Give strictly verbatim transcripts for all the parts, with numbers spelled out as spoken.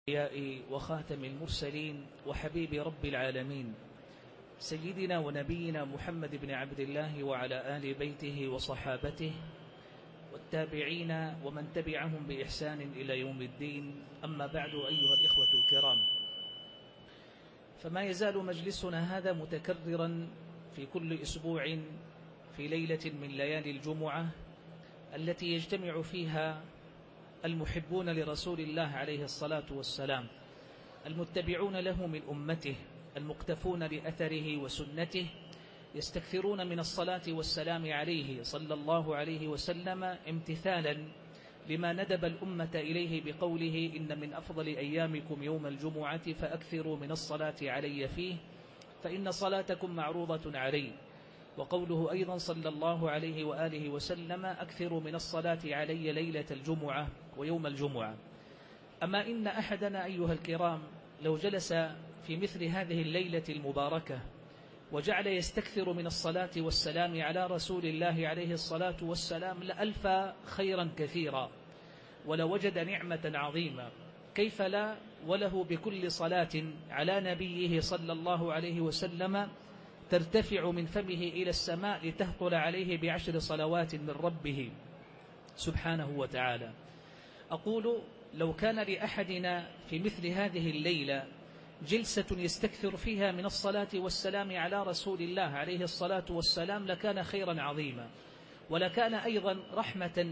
وخاتم المرسلين وحبيب رب العالمين سيدنا ونبينا محمد بن عبد الله وعلى آل بيته وصحابته والتابعين ومن تبعهم بإحسان إلى يوم الدين. أما بعد، أيها الإخوة الكرام، فما يزال مجلسنا هذا متكررا في كل أسبوع في ليلة من ليالي الجمعة التي يجتمع فيها المحبون لرسول الله عليه الصلاة والسلام، المتبعون له من أمته، المقتفون لأثره وسنته، يستكثرون من الصلاة والسلام عليه صلى الله عليه وسلم امتثالا لما ندب الأمة إليه بقوله: إن من أفضل أيامكم يوم الجمعة فأكثروا من الصلاة علي فيه فإن صلاتكم معروضة علي. وقوله أيضا صلى الله عليه وآله وسلم: أكثروا من الصلاة علي ليلة الجمعة ويوم الجمعة. أما إن أحدنا أيها الكرام لو جلس في مثل هذه الليلة المباركة وجعل يستكثر من الصلاة والسلام على رسول الله عليه الصلاة والسلام لألفى خيرا كثيرا ولوجد نعمة عظيمة، كيف لا وله بكل صلاة على نبيه صلى الله عليه وسلم ترتفع من فمه إلى السماء لتهطل عليه بعشر صلوات من ربه سبحانه وتعالى. أقول لو كان لأحدنا في مثل هذه الليلة جلسة يستكثر فيها من الصلاة والسلام على رسول الله عليه الصلاة والسلام لكان خيرا عظيما، ولكان أيضا رحمة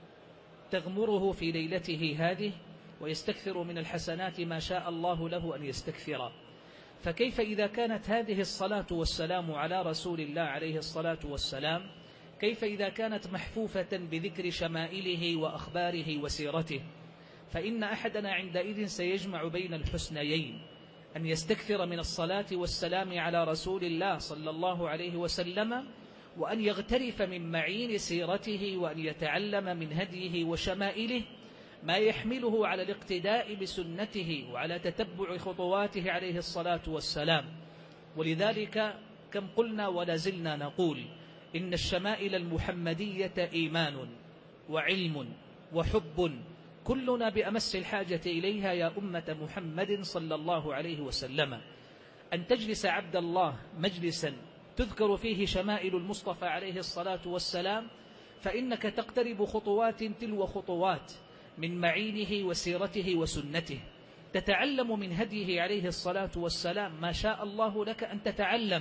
تغمره في ليلته هذه، ويستكثر من الحسنات ما شاء الله له أن يستكثر. فكيف إذا كانت هذه الصلاة والسلام على رسول الله عليه الصلاة والسلام، كيف إذا كانت محفوفة بذكر شمائله وأخباره وسيرته؟ فإن أحدنا عندئذ سيجمع بين الحسنيين، أن يستكثر من الصلاة والسلام على رسول الله صلى الله عليه وسلم، وأن يغترف من معين سيرته، وأن يتعلم من هديه وشمائله ما يحمله على الاقتداء بسنته وعلى تتبع خطواته عليه الصلاة والسلام. ولذلك كم قلنا ولا زلنا نقول إن الشمائل المحمدية إيمان وعلم وحب، كلنا بأمس الحاجة إليها يا أمة محمد صلى الله عليه وسلم. أن تجلس عبد الله مجلسا تذكر فيه شمائل المصطفى عليه الصلاة والسلام، فإنك تقترب خطوات تلو خطوات من معينه وسيرته وسنته، تتعلم من هديه عليه الصلاة والسلام ما شاء الله لك أن تتعلم،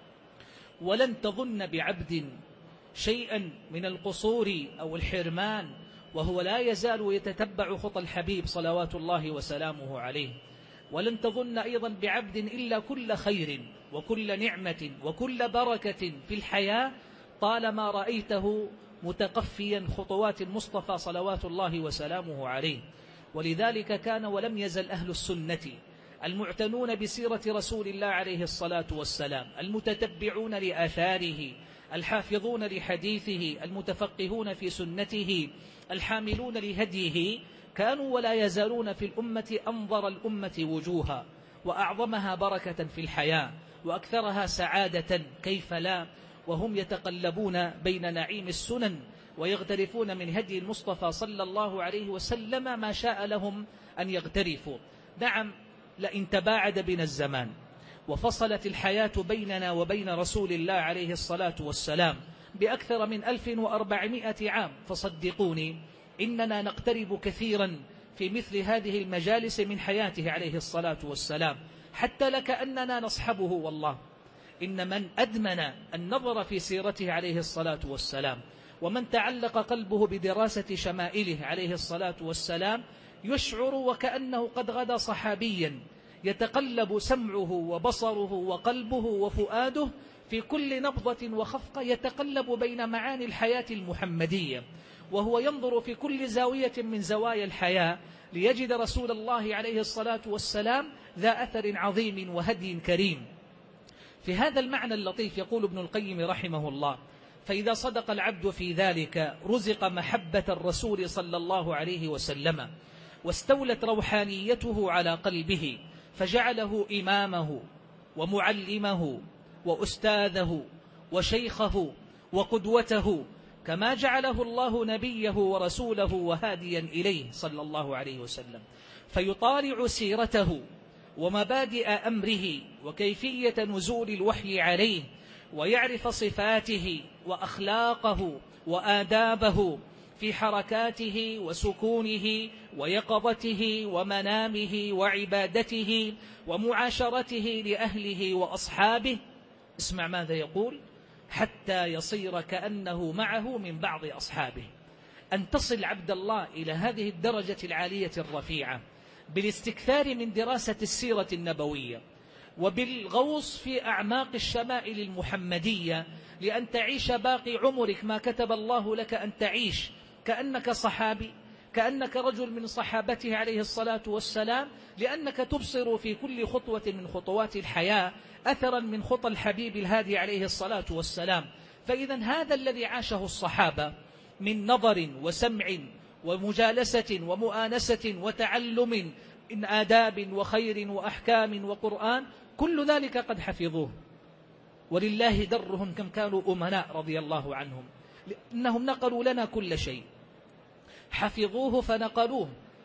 ولن تظن بعبد شيئا من القصور أو الحرمان وهو لا يزال يتتبع خطى الحبيب صلوات الله وسلامه عليه. ولن تظن أيضا بعبد إلا كل خير وكل نعمة وكل بركة في الحياة طالما رأيته متقفيا خطوات المصطفى صلوات الله وسلامه عليه. ولذلك كان ولم يزل أهل السنة المعتنون بسيرة رسول الله عليه الصلاة والسلام، المتتبعون لآثاره، الحافظون لحديثه، المتفقهون في سنته، الحاملون لهديه، كانوا ولا يزالون في الأمة أنظر الأمة وجوها وأعظمها بركة في الحياة وأكثرها سعادة، كيف لا وهم يتقلبون بين نعيم السنن ويغترفون من هدي المصطفى صلى الله عليه وسلم ما شاء لهم أن يغترفوا. نعم، لئن تباعد بنا الزمان وفصلت الحياة بيننا وبين رسول الله عليه الصلاة والسلام بأكثر من ألف وأربعمائة عام، فصدقوني إننا نقترب كثيرا في مثل هذه المجالس من حياته عليه الصلاة والسلام، حتى لكأننا نصحبه. والله إن من أدمن النظر في سيرته عليه الصلاة والسلام، ومن تعلق قلبه بدراسة شمائله عليه الصلاة والسلام، يشعر وكأنه قد غدا صحابيا، يتقلب سمعه وبصره وقلبه وفؤاده في كل نبضة وخفقة، يتقلب بين معاني الحياة المحمدية، وهو ينظر في كل زاوية من زوايا الحياة ليجد رسول الله عليه الصلاة والسلام ذا أثر عظيم وهدي كريم. في هذا المعنى اللطيف يقول ابن القيم رحمه الله: فإذا صدق العبد في ذلك رزق محبة الرسول صلى الله عليه وسلم، واستولت روحانيته على قلبه، فجعله إمامه ومعلمه وأستاذه وشيخه وقدوته، كما جعله الله نبيه ورسوله وهاديا إليه صلى الله عليه وسلم، فيطالع سيرته ومبادئ أمره وكيفية نزول الوحي عليه، ويعرف صفاته وأخلاقه وآدابه في حركاته وسكونه ويقظته ومنامه وعبادته ومعاشرته لأهله وأصحابه. اسمع ماذا يقول: حتى يصير كأنه معه من بعض أصحابه. أن تصل عبد الله إلى هذه الدرجة العالية الرفيعة بالاستكثار من دراسة السيرة النبوية وبالغوص في أعماق الشمائل المحمدية، لأن تعيش باقي عمرك ما كتب الله لك أن تعيش كأنك صحابي، كأنك رجل من صحابته عليه الصلاة والسلام، لأنك تبصر في كل خطوة من خطوات الحياة أثرا من خطى الحبيب الهادي عليه الصلاة والسلام. فإذا هذا الذي عاشه الصحابة من نظر وسمع ومجالسة ومؤانسة وتعلم من آداب وخير وأحكام وقرآن، كل ذلك قد حفظوه، ولله درهم كم كانوا أمناء رضي الله عنهم، لأنهم نقلوا لنا كل شيء، حفظوه فنقلوه،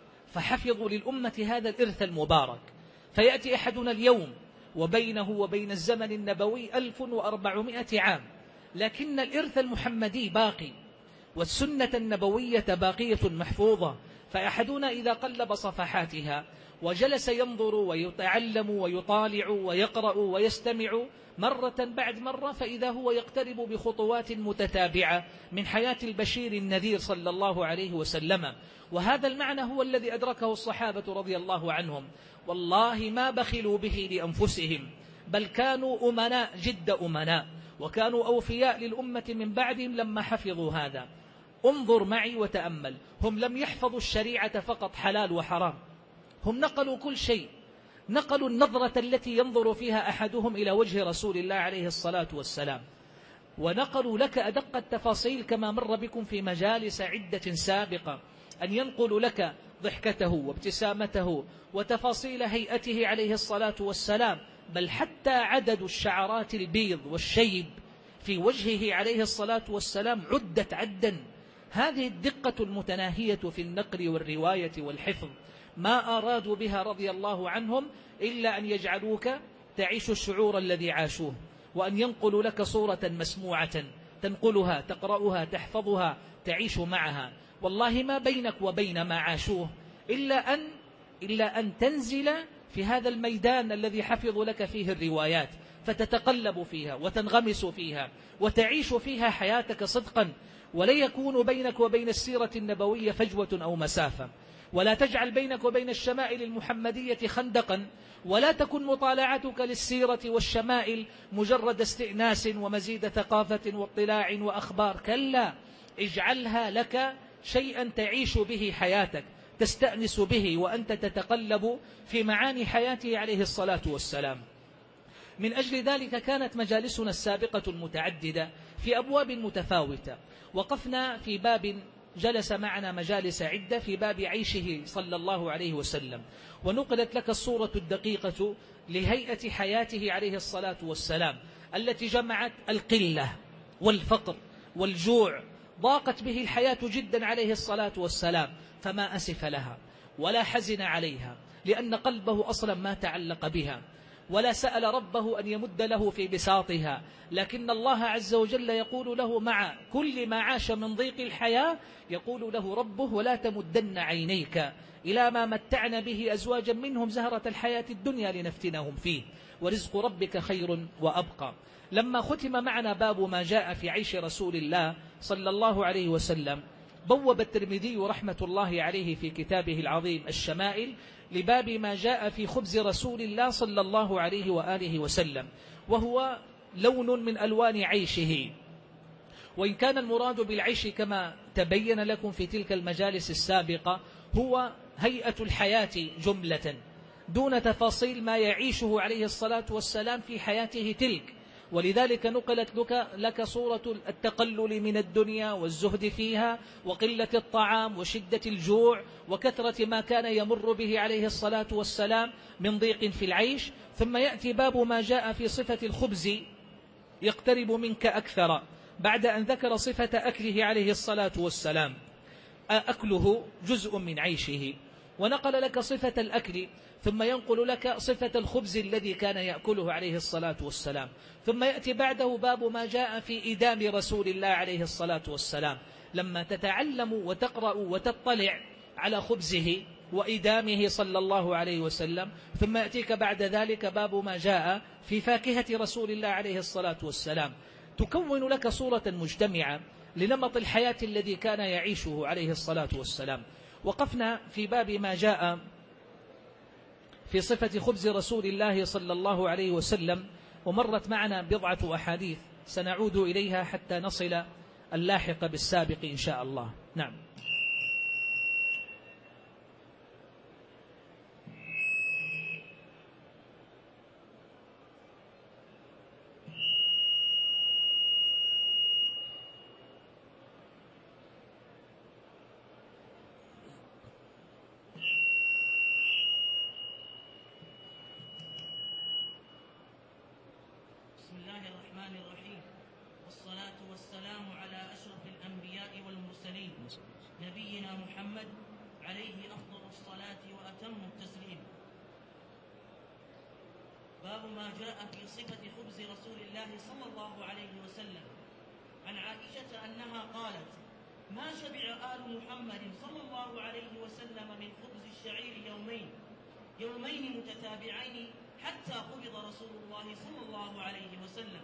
فحفظوا للأمة هذا الإرث المبارك. فيأتي أحدنا اليوم وبينه وبين الزمن النبوي ألف وأربعمائة عام، لكن الإرث المحمدي باقي والسنة النبوية باقية محفوظة. فأحدنا إذا قلب صفحاتها وجلس ينظر ويتعلم ويطالع ويقرأ ويستمع مرة بعد مرة، فإذا هو يقترب بخطوات متتابعة من حياة البشير النذير صلى الله عليه وسلم. وهذا المعنى هو الذي أدركه الصحابة رضي الله عنهم، والله ما بخلوا به لأنفسهم، بل كانوا أمناء جد أمناء، وكانوا أوفياء للأمة من بعدهم لما حفظوا هذا. انظر معي وتأمل، هم لم يحفظوا الشريعة فقط حلال وحرام، هم نقلوا كل شيء، نقلوا النظرة التي ينظر فيها أحدهم إلى وجه رسول الله عليه الصلاة والسلام، ونقلوا لك أدق التفاصيل كما مر بكم في مجالس عدة سابقة، أن ينقل لك ضحكته وابتسامته وتفاصيل هيئته عليه الصلاة والسلام، بل حتى عدد الشعرات البيض والشيب في وجهه عليه الصلاة والسلام عدت عدا. هذه الدقة المتناهية في النقل والرواية والحفظ ما أرادوا بها رضي الله عنهم إلا أن يجعلوك تعيش الشعور الذي عاشوه، وأن ينقلوا لك صورة مسموعة تنقلها تقرأها تحفظها تعيش معها. والله ما بينك وبين ما عاشوه إلا أن, إلا أن تنزل في هذا الميدان الذي حفظوا لك فيه الروايات، فتتقلب فيها وتنغمس فيها وتعيش فيها حياتك صدقا، ولا يكون بينك وبين السيرة النبوية فجوة أو مسافة، ولا تجعل بينك وبين الشمائل المحمدية خندقا، ولا تكن مطالعتك للسيرة والشمائل مجرد استئناس ومزيد ثقافة واطلاع وأخبار، كلا، اجعلها لك شيئا تعيش به حياتك، تستأنس به وأنت تتقلب في معاني حياته عليه الصلاة والسلام. من أجل ذلك كانت مجالسنا السابقة المتعددة في أبواب متفاوتة. وقفنا في باب جلس معنا مجالس عدة في باب عيشه صلى الله عليه وسلم، ونقلت لك الصورة الدقيقة لهيئة حياته عليه الصلاة والسلام التي جمعت القلة والفقر والجوع، ضاقت به الحياة جدا عليه الصلاة والسلام، فما أسف لها ولا حزن عليها، لأن قلبه أصلا ما تعلق بها، ولا سأل ربه أن يمد له في بساطها، لكن الله عز وجل يقول له مع كل ما عاش من ضيق الحياة، يقول له ربه: ولا تمدن عينيك إلى ما متعنا به أزواجا منهم زهرة الحياة الدنيا لنفتنهم فيه ورزق ربك خير وأبقى. لما ختم معنا باب ما جاء في عيش رسول الله صلى الله عليه وسلم، بوب الترمذي رحمة الله عليه في كتابه العظيم الشمائل لباب ما جاء في خبز رسول الله صلى الله عليه وآله وسلم، وهو لون من ألوان عيشه. وإن كان المراد بالعيش كما تبين لكم في تلك المجالس السابقة هو هيئة الحياة جملة دون تفاصيل ما يعيشه عليه الصلاة والسلام في حياته تلك. ولذلك نقلت لك, لك صورة التقلل من الدنيا والزهد فيها وقلة الطعام وشدة الجوع وكثرة ما كان يمر به عليه الصلاة والسلام من ضيق في العيش. ثم يأتي باب ما جاء في صفة الخبز يقترب منك أكثر، بعد أن ذكر صفة أكله عليه الصلاة والسلام، أكله جزء من عيشه، ونقل لك صفة الأكل، ثم ينقل لك صفة الخبز الذي كان يأكله عليه الصلاة والسلام، ثم يأتي بعده باب ما جاء في إدام رسول الله عليه الصلاة والسلام. لما تتعلم وتقرأ وتطلع على خبزه وإدامه صلى الله عليه وسلم، ثم يأتيك بعد ذلك باب ما جاء في فاكهة رسول الله عليه الصلاة والسلام، تكون لك صورة مجتمعة لنمط الحياة الذي كان يعيشه عليه الصلاة والسلام. وقفنا في باب ما جاء في صفة خبز رسول الله صلى الله عليه وسلم، ومرت معنا بضعة أحاديث سنعود إليها حتى نصل اللاحق بالسابق إن شاء الله. نعم. نبينا محمد عليه أفضل الصلاة وأتم التسليم. باب ما جاء في صفة خبز رسول الله صلى الله عليه وسلم. عن عائشة أنها قالت: ما شبع آل محمد صلى الله عليه وسلم من خبز الشعير يومين يومين متتابعين حتى قبض رسول الله صلى الله عليه وسلم.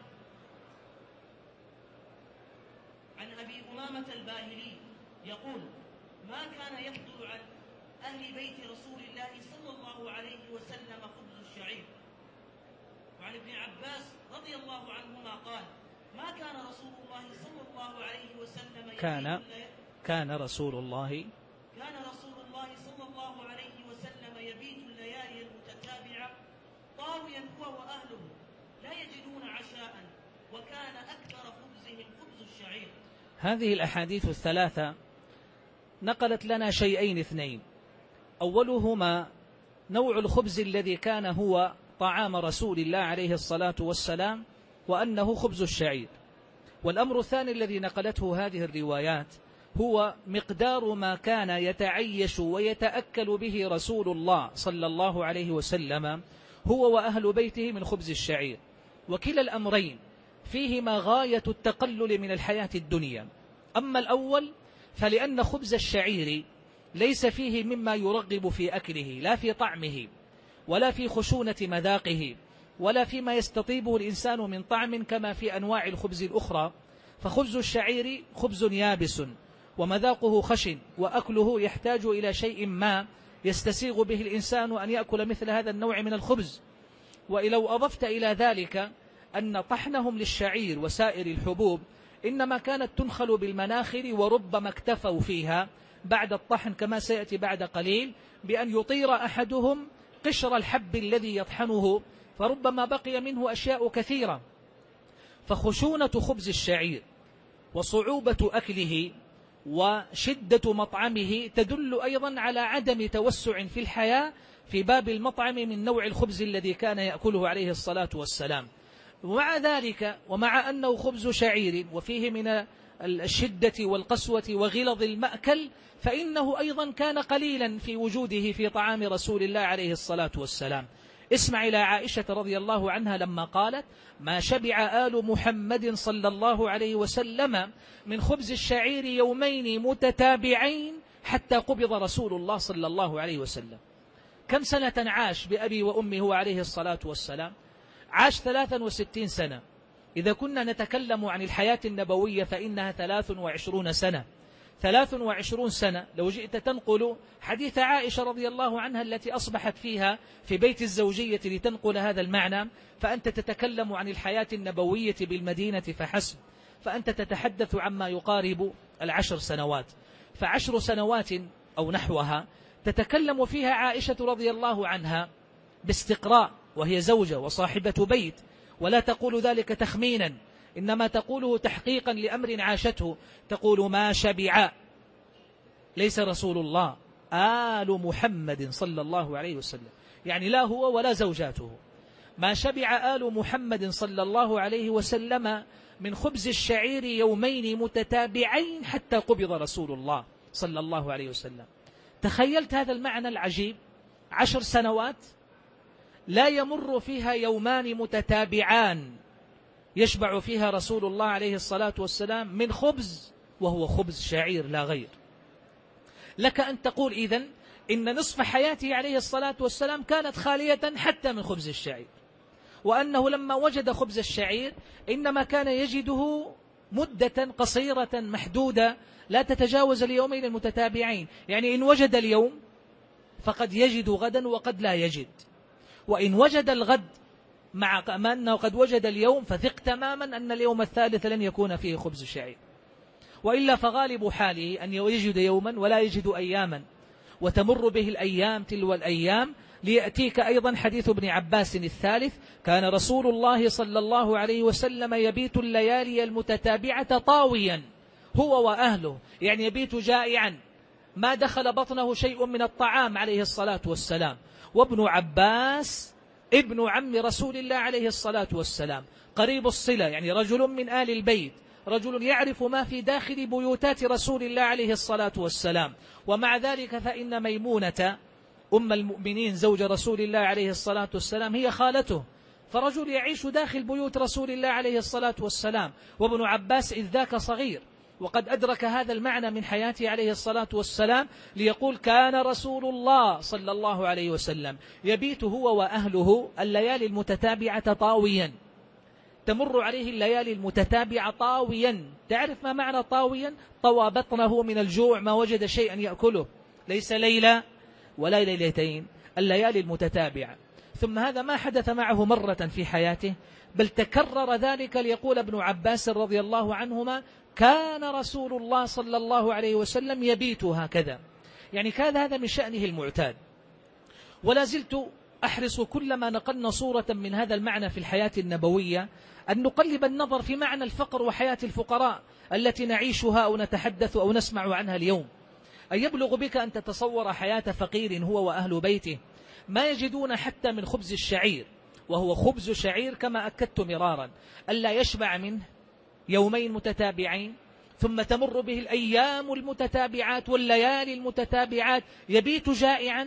عن أبي أمامة الباهلي يقول: ما كان يفضل عن أهل بيت رسول الله صلى الله عليه وسلم خبز الشعير. وعن ابن عباس رضي الله عنهما قال: ما كان رسول الله صلى الله عليه وسلم كان كان رسول الله كان رسول الله صلى الله عليه وسلم يبيت الليالي المتتابعة طاويا هو وأهله لا يجدون عشاء، وكان أكثر خبزهم خبز الشعير. هذه الأحاديث الثلاثة نقلت لنا شيئين اثنين: أولهما نوع الخبز الذي كان هو طعام رسول الله عليه الصلاة والسلام، وأنه خبز الشعير. والأمر الثاني الذي نقلته هذه الروايات هو مقدار ما كان يتعيش ويتأكل به رسول الله صلى الله عليه وسلم هو وأهل بيته من خبز الشعير. وكلا الأمرين فيهما غاية التقلل من الحياة الدنيا. أما الأول فلأن خبز الشعير ليس فيه مما يرغب في أكله، لا في طعمه ولا في خشونة مذاقه ولا فيما يستطيبه الإنسان من طعم كما في أنواع الخبز الأخرى. فخبز الشعير خبز يابس ومذاقه خشن، وأكله يحتاج إلى شيء ما يستسيغ به الإنسان أن يأكل مثل هذا النوع من الخبز. ولو أضفت إلى ذلك أن طحنهم للشعير وسائر الحبوب إنما كانت تنخل بالمناخر، وربما اكتفوا فيها بعد الطحن كما سيأتي بعد قليل بأن يطير أحدهم قشر الحب الذي يطحنه، فربما بقي منه أشياء كثيرة. فخشونة خبز الشعير وصعوبة أكله وشدة مطعمه تدل أيضا على عدم توسع في الحياة في باب المطعم من نوع الخبز الذي كان يأكله عليه الصلاة والسلام. ومع ذلك ومع أنه خبز شعير وفيه من الشدة والقسوة وغلظ المأكل، فإنه أيضا كان قليلا في وجوده في طعام رسول الله عليه الصلاة والسلام. اسمع إلى عائشة رضي الله عنها لما قالت: ما شبع آل محمد صلى الله عليه وسلم من خبز الشعير يومين متتابعين حتى قبض رسول الله صلى الله عليه وسلم. كم سنة عاش بأبي وأمه عليه الصلاة والسلام؟ عاش ثلاثا وستين سنة. إذا كنا نتكلم عن الحياة النبوية فإنها ثلاث وعشرون سنة. ثلاث وعشرون سنة لو جئت تنقل حديث عائشة رضي الله عنها التي أصبحت فيها في بيت الزوجية لتنقل هذا المعنى، فأنت تتكلم عن الحياة النبوية بالمدينة فحسب، فأنت تتحدث عما يقارب العشر سنوات. فعشر سنوات أو نحوها تتكلم فيها عائشة رضي الله عنها باستقراء، وهي زوجة وصاحبة بيت، ولا تقول ذلك تخمينا، إنما تقوله تحقيقا لأمر عاشته. تقول: ما شبع، ليس رسول الله، آل محمد صلى الله عليه وسلم، يعني لا هو ولا زوجاته. ما شبع آل محمد صلى الله عليه وسلم من خبز الشعير يومين متتابعين حتى قبض رسول الله صلى الله عليه وسلم. تخيلت هذا المعنى العجيب؟ عشر سنوات لا يمر فيها يومان متتابعان يشبع فيها رسول الله عليه الصلاة والسلام من خبز، وهو خبز شعير لا غير. لك أن تقول إذن إن نصف حياته عليه الصلاة والسلام كانت خالية حتى من خبز الشعير، وأنه لما وجد خبز الشعير إنما كان يجده مدة قصيرة محدودة لا تتجاوز اليومين المتتابعين، يعني إن وجد اليوم فقد يجد غدا وقد لا يجد، وإن وجد الغد مع أنه قد وجد اليوم فثق تماما أن اليوم الثالث لن يكون فيه خبز الشعير، وإلا فغالب حاله أن يجد يوما ولا يجد أياما، وتمر به الأيام تلو الأيام. ليأتيك أيضا حديث ابن عباس الثالث: كان رسول الله صلى الله عليه وسلم يبيت الليالي المتتابعة طاويا هو وأهله، يعني يبيت جائعا ما دخل بطنه شيء من الطعام عليه الصلاة والسلام. وابن عباس ابن عم رسول الله عليه الصلاة والسلام، قريب الصلة، يعني رجل من آل البيت، رجل يعرف ما في داخل بيوتات رسول الله عليه الصلاة والسلام. ومع ذلك فإن ميمونة أم المؤمنين زوج رسول الله عليه الصلاة والسلام هي خالته، فرجل يعيش داخل بيوت رسول الله عليه الصلاة والسلام، وابن عباس إذ ذاك صغير وقد أدرك هذا المعنى من حياته عليه الصلاة والسلام، ليقول: كان رسول الله صلى الله عليه وسلم يبيت هو وأهله الليالي المتتابعة طاويا. تمر عليه الليالي المتتابعة طاويا. تعرف ما معنى طاويا؟ طوى بطنه من الجوع، ما وجد شيئا يأكله، ليس ليلة ولا ليلتين، الليالي المتتابعة. ثم هذا ما حدث معه مرة في حياته، بل تكرر ذلك، ليقول ابن عباس رضي الله عنهما: كان رسول الله صلى الله عليه وسلم يبيت هكذا، يعني كان هذا من شأنه المعتاد. ولا زلت أحرص كلما نقلنا صورة من هذا المعنى في الحياة النبوية أن نقلب النظر في معنى الفقر وحياة الفقراء التي نعيشها أو نتحدث أو نسمع عنها اليوم. أن يبلغ بك أن تتصور حياة فقير هو وأهل بيته ما يجدون حتى من خبز الشعير، وهو خبز شعير كما أكدت مرارا ألا يشبع منه يومين متتابعين، ثم تمر به الأيام المتتابعات والليالي المتتابعات يبيت جائعا.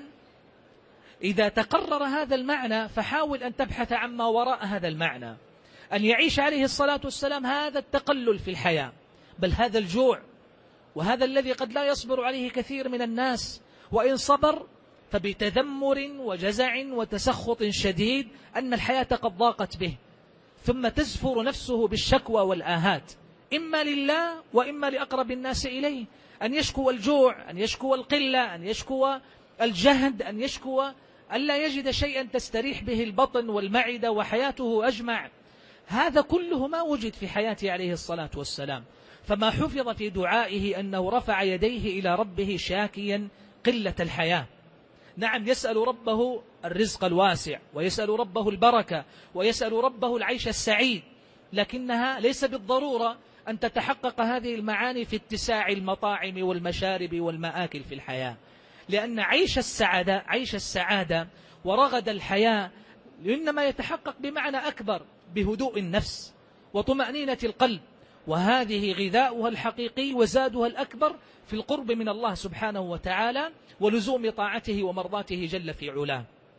إذا تقرر هذا المعنى فحاول أن تبحث عما وراء هذا المعنى، أن يعيش عليه الصلاة والسلام هذا التقلل في الحياة، بل هذا الجوع، وهذا الذي قد لا يصبر عليه كثير من الناس، وإن صبر فبتذمر وجزع وتسخط شديد أن الحياة قد ضاقت به، ثم تزفر نفسه بالشكوى والآهات، إما لله وإما لأقرب الناس إليه، أن يشكو الجوع، أن يشكو القلة، أن يشكو الجهد، أن يشكو ألا يجد شيئا تستريح به البطن والمعدة وحياته أجمع. هذا كله ما وجد في حياته عليه الصلاة والسلام. فما حفظ في دعائه أنه رفع يديه إلى ربه شاكيا قلة الحياة. نعم، يسأل ربه الرزق الواسع، ويسأل ربه البركة، ويسأل ربه العيش السعيد، لكنها ليس بالضرورة أن تتحقق هذه المعاني في اتساع المطاعم والمشارب والمآكل في الحياة، لأن عيش السعادة عيش السعادة ورغد الحياة إنما يتحقق بمعنى أكبر، بهدوء النفس وطمأنينة القلب، وهذه غذاؤها الحقيقي وزادها الأكبر في القرب من الله سبحانه وتعالى ولزوم طاعته ومرضاته جل في علاه.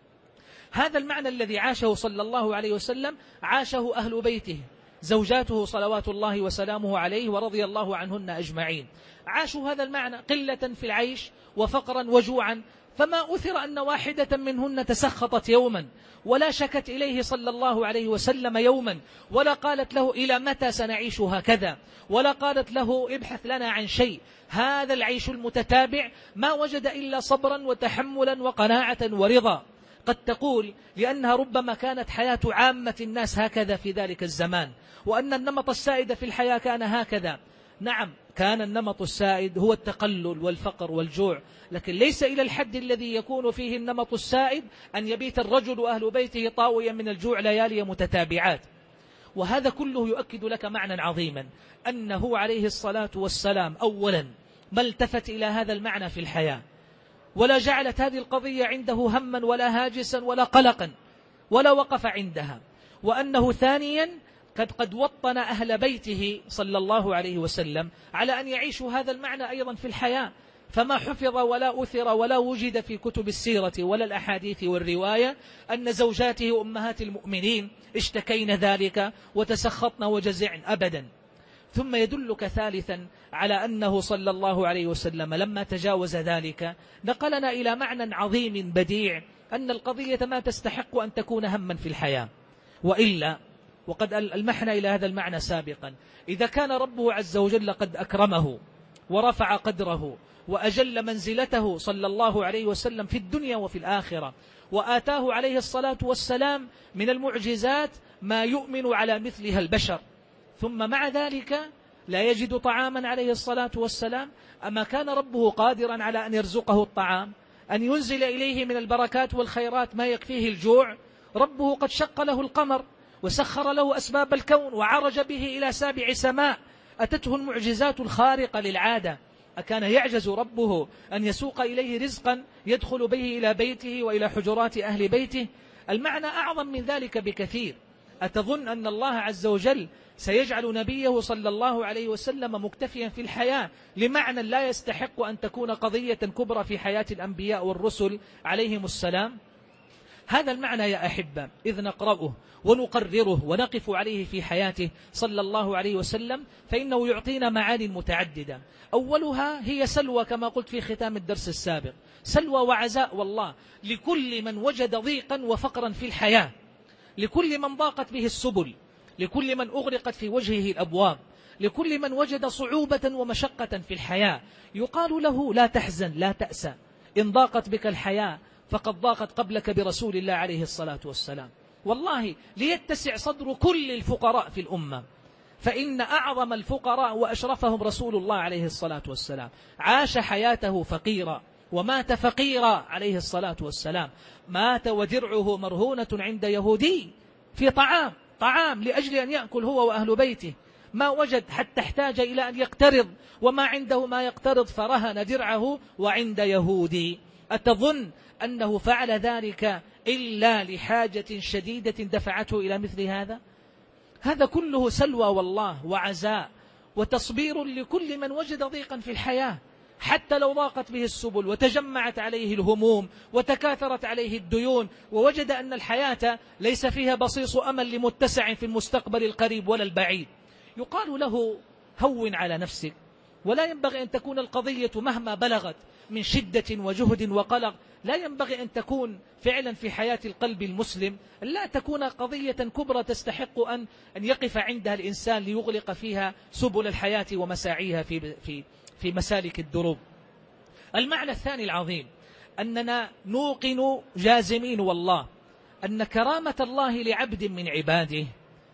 هذا المعنى الذي عاشه صلى الله عليه وسلم عاشه أهل بيته، زوجاته صلوات الله وسلامه عليه ورضي الله عنهن أجمعين، عاشوا هذا المعنى قلة في العيش وفقرا وجوعا، فما أثر أن واحدة منهن تسخطت يوما، ولا شكت إليه صلى الله عليه وسلم يوما، ولا قالت له إلى متى سنعيش هكذا، ولا قالت له ابحث لنا عن شيء. هذا العيش المتتابع ما وجد إلا صبرا وتحملا وقناعة ورضا. قد تقول لأنها ربما كانت حياة عامة الناس هكذا في ذلك الزمان، وأن النمط السائد في الحياة كان هكذا. نعم، كان النمط السائد هو التقلل والفقر والجوع، لكن ليس إلى الحد الذي يكون فيه النمط السائد أن يبيت الرجل وأهل بيته طاويا من الجوع ليالي متتابعات. وهذا كله يؤكد لك معنى عظيما، أنه عليه الصلاة والسلام أولا ما التفت إلى هذا المعنى في الحياة، ولا جعلت هذه القضية عنده هما ولا هاجسا ولا قلقا، ولا وقف عندها. وأنه ثانيا قد قد وطن أهل بيته صلى الله عليه وسلم على أن يعيشوا هذا المعنى أيضا في الحياة، فما حفظ ولا أثر ولا وجد في كتب السيرة ولا الأحاديث والرواية أن زوجاته أمهات المؤمنين اشتكين ذلك وتسخطن وجزعن أبدا. ثم يدلك ثالثا على أنه صلى الله عليه وسلم لما تجاوز ذلك نقلنا إلى معنى عظيم بديع، أن القضية ما تستحق أن تكون هما في الحياة، وإلا وقد ألمحنا إلى هذا المعنى سابقا. إذا كان ربه عز وجل قد أكرمه ورفع قدره وأجل منزلته صلى الله عليه وسلم في الدنيا وفي الآخرة، وآتاه عليه الصلاة والسلام من المعجزات ما يؤمن على مثلها البشر، ثم مع ذلك لا يجد طعاما عليه الصلاة والسلام، أما كان ربه قادرا على أن يرزقه الطعام، أن ينزل إليه من البركات والخيرات ما يكفيه الجوع؟ ربه قد شق له القمر وسخر له أسباب الكون وعرج به إلى سابع سماء، أتته المعجزات الخارقة للعادة، أكان يعجز ربه أن يسوق إليه رزقا يدخل به إلى بيته وإلى حجرات أهل بيته؟ المعنى أعظم من ذلك بكثير. أتظن أن الله عز وجل سيجعل نبيه صلى الله عليه وسلم مكتفيا في الحياة لمعنى لا يستحق أن تكون قضية كبرى في حياة الأنبياء والرسل عليهم السلام؟ هذا المعنى يا أحبة إذ نقرأه ونقرره ونقف عليه في حياته صلى الله عليه وسلم فإنه يعطينا معاني متعددة. أولها هي سلوى كما قلت في ختام الدرس السابق، سلوى وعزاء والله لكل من وجد ضيقا وفقرا في الحياة، لكل من ضاقت به السبل، لكل من أغرقت في وجهه الأبواب، لكل من وجد صعوبة ومشقة في الحياة، يقال له لا تحزن لا تأسى، إن ضاقت بك الحياة فقد ضاقت قبلك برسول الله عليه الصلاة والسلام. والله ليتسع صدر كل الفقراء في الأمة، فإن أعظم الفقراء وأشرفهم رسول الله عليه الصلاة والسلام، عاش حياته فقيرا ومات فقيرا عليه الصلاة والسلام، مات ودرعه مرهونة عند يهودي في طعام طعام لأجل أن يأكل هو وأهل بيته، ما وجد حتى احتاج إلى أن يقترض وما عنده ما يقترض فرهن درعه وعند يهودي. أتظن أنه فعل ذلك إلا لحاجة شديدة دفعته إلى مثل هذا؟ هذا كله سلوى والله وعزاء وتصبير لكل من وجد ضيقا في الحياة، حتى لو ضاقت به السبل وتجمعت عليه الهموم وتكاثرت عليه الديون ووجد أن الحياة ليس فيها بصيص أمل لمتسع في المستقبل القريب ولا البعيد، يقال له هون على نفسك، ولا ينبغي أن تكون القضية مهما بلغت من شدة وجهد وقلق، لا ينبغي أن تكون فعلا في حياة القلب المسلم، لا تكون قضية كبرى تستحق أن أن يقف عندها الإنسان ليغلق فيها سبل الحياة ومساعيها في في في مسالك الدروب. المعنى الثاني العظيم أننا نوقن جازمين والله أن كرامة الله لعبد من عباده،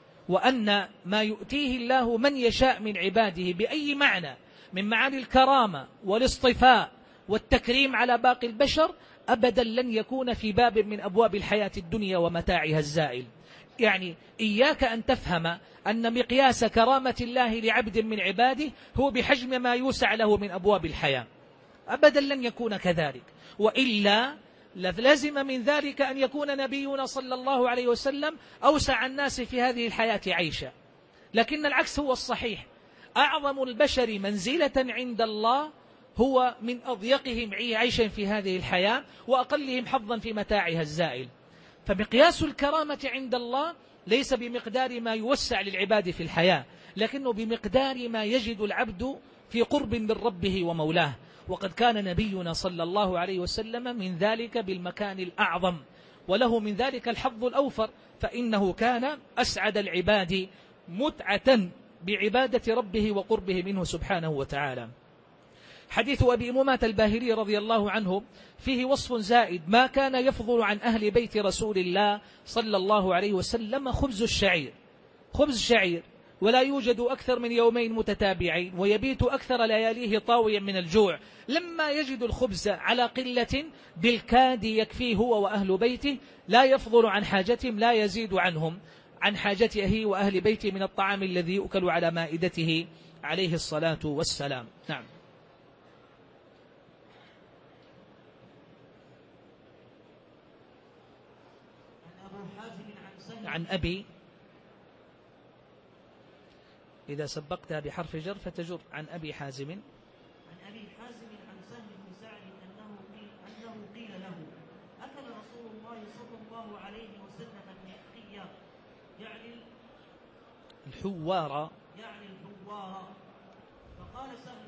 وأن ما يؤتيه الله من يشاء من عباده بأي معنى من معاني الكرامة والاصطفاء والتكريم على باقي البشر أبدا لن يكون في باب من أبواب الحياة الدنيا ومتاعها الزائل. يعني إياك أن تفهم أن مقياس كرامة الله لعبد من عباده هو بحجم ما يوسع له من أبواب الحياة، أبدا لن يكون كذلك، وإلا لازم من ذلك أن يكون نبينا صلى الله عليه وسلم أوسع الناس في هذه الحياة عيشا. لكن العكس هو الصحيح، أعظم البشر منزلة عند الله هو من أضيقهم عيشا في هذه الحياة وأقلهم حظا في متاعها الزائل. فمقياس الكرامة عند الله ليس بمقدار ما يوسع للعباد في الحياة، لكنه بمقدار ما يجد العبد في قرب من ربه ومولاه، وقد كان نبينا صلى الله عليه وسلم من ذلك بالمكان الأعظم، وله من ذلك الحظ الأوفر، فإنه كان أسعد العباد متعة بعبادة ربه وقربه منه سبحانه وتعالى. حديث أبي أمامة الباهلي رضي الله عنه فيه وصف زائد: ما كان يفضل عن أهل بيت رسول الله صلى الله عليه وسلم خبز الشعير، خبز شعير ولا يوجد أكثر من يومين متتابعين، ويبيت أكثر لياليه طاويا من الجوع، لما يجد الخبز على قلة بالكاد يكفيه هو وأهل بيته، لا يفضل عن حاجتهم، لا يزيد عنهم عن حاجته وأهل بيته من الطعام الذي يؤكل على مائدته عليه الصلاة والسلام. نعم. عن أبي إذا سبقتها بحرف جر فتجر. عن أبي حازم عن أبي حازم عن سهل بن سعد أنه قيل, أنه قيل له أكل رسول الله صلى الله عليه وسلم النقية يعني الحوار يعني الحوار. فقال سهل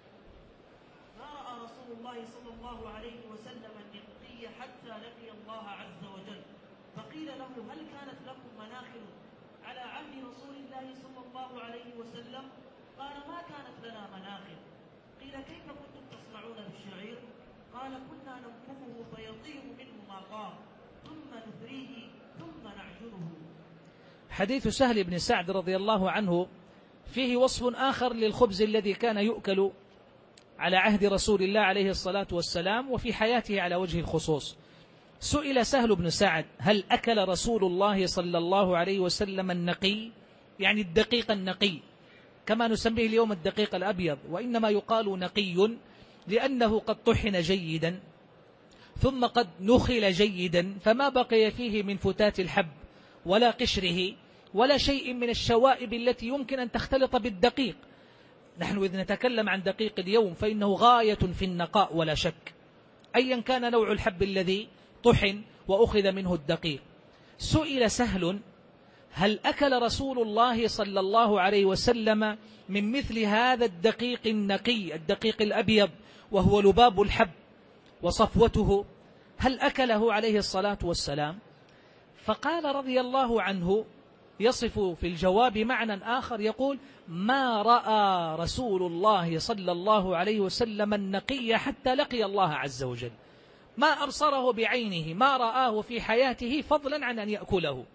ما رأى رسول الله صلى الله عليه وسلم النقية حتى لقي الله عز وجل. فقيل له هل كانت لكم مناخل على عهد رسول الله صلى الله عليه وسلم؟ قال ما كانت لنا مناخل. قيل كيف كنتم تصنعون بالشعير؟ قال كنا ننفخه فيطير منه ما قام ثم نثريه ثم نعجنه. حديث سهل بن سعد رضي الله عنه فيه وصف آخر للخبز الذي كان يؤكل على عهد رسول الله عليه الصلاة والسلام وفي حياته على وجه الخصوص. سئل سهل بن سعد هل أكل رسول الله صلى الله عليه وسلم النقي، يعني الدقيق النقي، كما نسميه اليوم الدقيق الأبيض، وإنما يقال نقي لأنه قد طحن جيدا ثم قد نخل جيدا فما بقي فيه من فتات الحب ولا قشره ولا شيء من الشوائب التي يمكن أن تختلط بالدقيق. نحن إذ نتكلم عن دقيق اليوم فإنه غاية في النقاء ولا شك، أيا كان نوع الحب الذي طحن وأخذ منه الدقيق. سئل سهل هل أكل رسول الله صلى الله عليه وسلم من مثل هذا الدقيق النقي الدقيق الأبيض وهو لباب الحب وصفوته، هل أكله عليه الصلاة والسلام؟ فقال رضي الله عنه يصف في الجواب معنى آخر يقول ما رأى رسول الله صلى الله عليه وسلم النقي حتى لقي الله عز وجل، ما أبصره بعينه، ما رآه في حياته فضلا عن أن يأكله،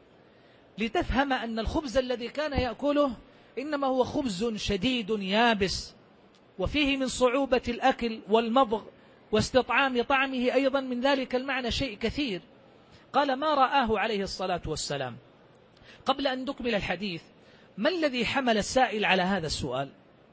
لتفهم أن الخبز الذي كان يأكله إنما هو خبز شديد يابس وفيه من صعوبة الأكل والمضغ واستطعام طعمه أيضا من ذلك المعنى شيء كثير. قال ما رآه عليه الصلاة والسلام. قبل أن نكمل الحديث، ما الذي حمل السائل على هذا السؤال؟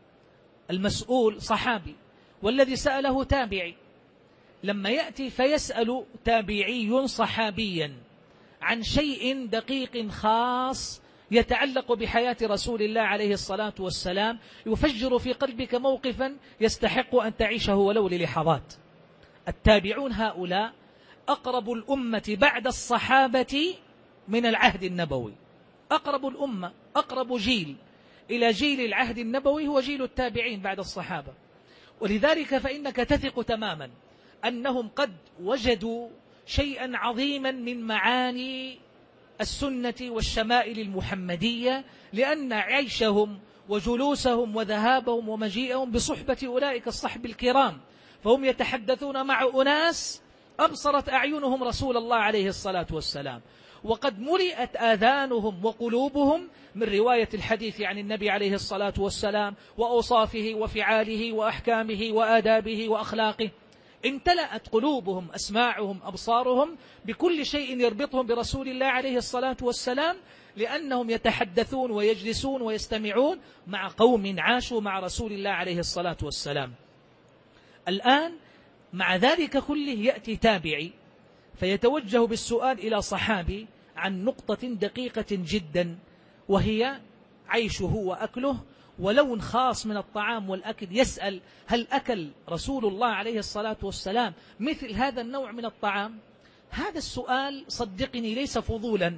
المسؤول صحابي والذي سأله تابعي. لما يأتي فيسأل تابعي صحابيا عن شيء دقيق خاص يتعلق بحياة رسول الله عليه الصلاة والسلام يفجر في قلبك موقفا يستحق أن تعيشه ولو للحظات. التابعون هؤلاء أقرب الأمة بعد الصحابة من العهد النبوي، أقرب الأمة، أقرب جيل إلى جيل العهد النبوي هو جيل التابعين بعد الصحابة. ولذلك فإنك تثق تماما أنهم قد وجدوا شيئا عظيما من معاني السنة والشمائل المحمدية، لأن عيشهم وجلوسهم وذهابهم ومجيئهم بصحبة أولئك الصحب الكرام، فهم يتحدثون مع أناس أبصرت أعينهم رسول الله عليه الصلاة والسلام، وقد ملئت آذانهم وقلوبهم من رواية الحديث عن النبي عليه الصلاة والسلام وأوصافه وفعاله وأحكامه وآدابه وأخلاقه. امتلأت قلوبهم، أسماعهم، أبصارهم بكل شيء يربطهم برسول الله عليه الصلاة والسلام، لأنهم يتحدثون ويجلسون ويستمعون مع قوم عاشوا مع رسول الله عليه الصلاة والسلام. الآن مع ذلك كله يأتي تابعي فيتوجه بالسؤال إلى صحابي عن نقطة دقيقة جدا، وهي عيشه وأكله ولون خاص من الطعام والأكل. يسأل هل أكل رسول الله عليه الصلاة والسلام مثل هذا النوع من الطعام؟ هذا السؤال صدقني ليس فضولا،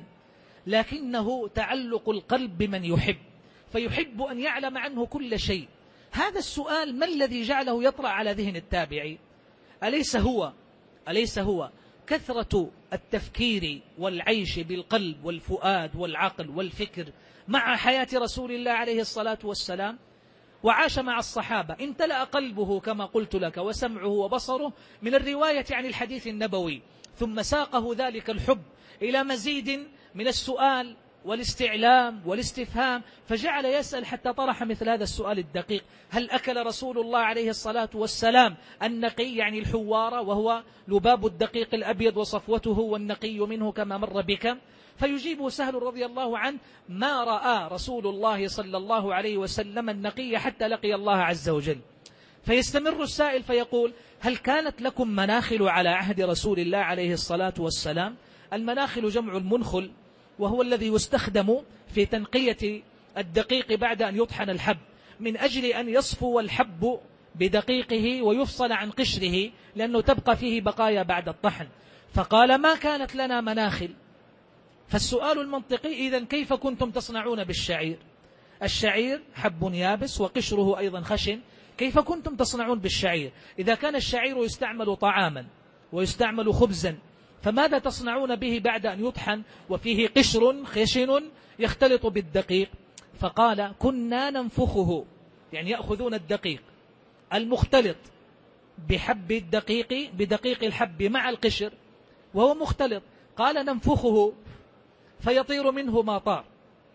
لكنه تعلق القلب بمن يحب، فيحب أن يعلم عنه كل شيء. هذا السؤال ما الذي جعله يطرأ على ذهن التابعي؟ أليس هو أليس هو كثرة التفكير والعيش بالقلب والفؤاد والعقل والفكر مع حياة رسول الله عليه الصلاة والسلام؟ وعاش مع الصحابة، امتلأ قلبه كما قلت لك وسمعه وبصره من الرواية عن الحديث النبوي، ثم ساقه ذلك الحب إلى مزيد من السؤال والاستعلام والاستفهام، فجعل يسأل حتى طرح مثل هذا السؤال الدقيق: هل أكل رسول الله عليه الصلاة والسلام النقي، يعني الحوار وهو لباب الدقيق الأبيض وصفوته والنقي منه كما مر بك؟ فيجيب سهل رضي الله عنه: ما رأى رسول الله صلى الله عليه وسلم النقي حتى لقي الله عز وجل. فيستمر السائل فيقول: هل كانت لكم مناخل على عهد رسول الله عليه الصلاة والسلام؟ المناخل جمع المنخل، وهو الذي يستخدم في تنقية الدقيق بعد أن يطحن الحب، من أجل أن يصفو الحب بدقيقه ويفصل عن قشره، لأنه تبقى فيه بقايا بعد الطحن. فقال ما كانت لنا مناخل. فالسؤال المنطقي إذن كيف كنتم تصنعون بالشعير؟ الشعير حب يابس وقشره أيضا خشن، كيف كنتم تصنعون بالشعير؟ إذا كان الشعير يستعمل طعاما ويستعمل خبزا، فماذا تصنعون به بعد أن يطحن وفيه قشر خشن يختلط بالدقيق؟ فقال كنا ننفخه، يعني يأخذون الدقيق المختلط بحب الدقيق بدقيق الحب مع القشر وهو مختلط، قال ننفخه فيطير منه ما طار،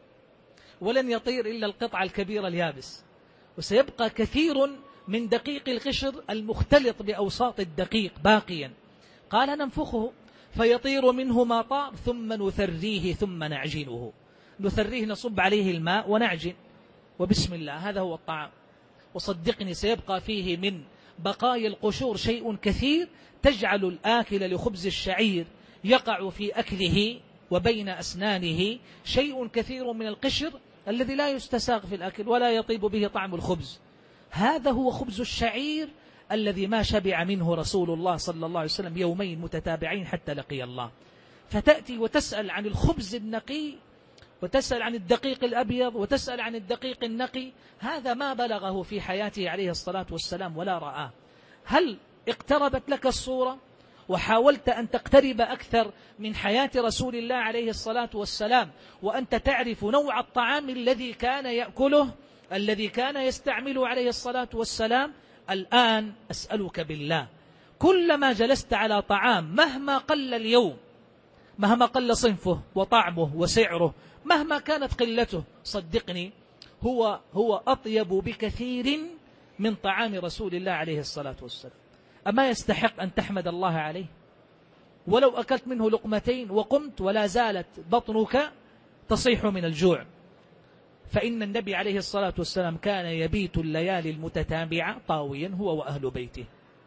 ولن يطير إلا القطع الكبير اليابس، وسيبقى كثير من دقيق القشر المختلط بأوساط الدقيق باقيا. قال ننفخه فيطير منه ما طار ثم نثريه ثم نعجنه. نثريه نصب عليه الماء ونعجن، وبسم الله هذا هو الطعام. وصدقني سيبقى فيه من بقايا القشور شيء كثير تجعل الآكل لخبز الشعير يقع في أكله وبين أسنانه شيء كثير من القشر الذي لا يستساغ في الأكل ولا يطيب به طعم الخبز. هذا هو خبز الشعير الذي ما شبع منه رسول الله صلى الله عليه وسلم يومين متتابعين حتى لقي الله. فتأتي وتسأل عن الخبز النقي، وتسأل عن الدقيق الأبيض، وتسأل عن الدقيق النقي. هذا ما بلغه في حياته عليه الصلاة والسلام ولا رآه. هل اقتربت لك الصورة وحاولت أن تقترب أكثر من حياة رسول الله عليه الصلاة والسلام، وأنت تعرف نوع الطعام الذي كان يأكله، الذي كان يستعمله عليه الصلاة والسلام؟ الآن أسألك بالله، كلما جلست على طعام مهما قل اليوم، مهما قل صنفه وطعمه وسعره، مهما كانت قلته، صدقني هو هو أطيب بكثير من طعام رسول الله عليه الصلاة والسلام. أما يستحق أن تحمد الله عليه؟ ولو أكلت منه لقمتين وقمت ولا زالت بطنك تصيح من الجوع. فإن النبي عليه الصلاة والسلام كان يبيت الليالي المتتابعة طاويا هو وأهل بيته.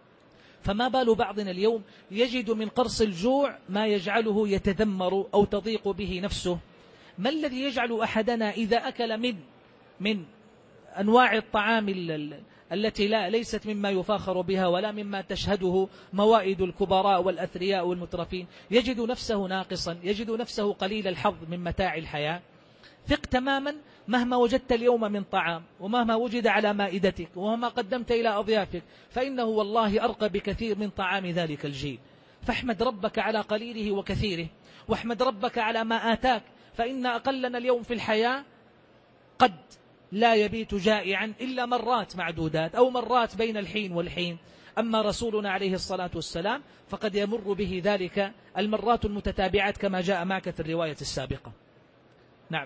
فما بال بعضنا اليوم يجد من قرص الجوع ما يجعله يتذمر أو تضيق به نفسه؟ ما الذي يجعل أحدنا إذا أكل من من أنواع الطعام التي لا ليست مما يفاخر بها ولا مما تشهده موائد الكبراء والأثرياء والمترفين، يجد نفسه ناقصا، يجد نفسه قليل الحظ من متاع الحياة؟ ثق تماما مهما وجدت اليوم من طعام، ومهما وجد على مائدتك، ومهما قدمت إلى أضيافك، فإنه والله أرقى بكثير من طعام ذلك الجيل. فاحمد ربك على قليله وكثيره، واحمد ربك على ما آتاك، فإن أقلنا اليوم في الحياة قد لا يبيت جائعا إلا مرات معدودات أو مرات بين الحين والحين. أما رسولنا عليه الصلاة والسلام فقد يمر به ذلك المرات المتتابعات كما جاء معك في الرواية السابقة. نعم.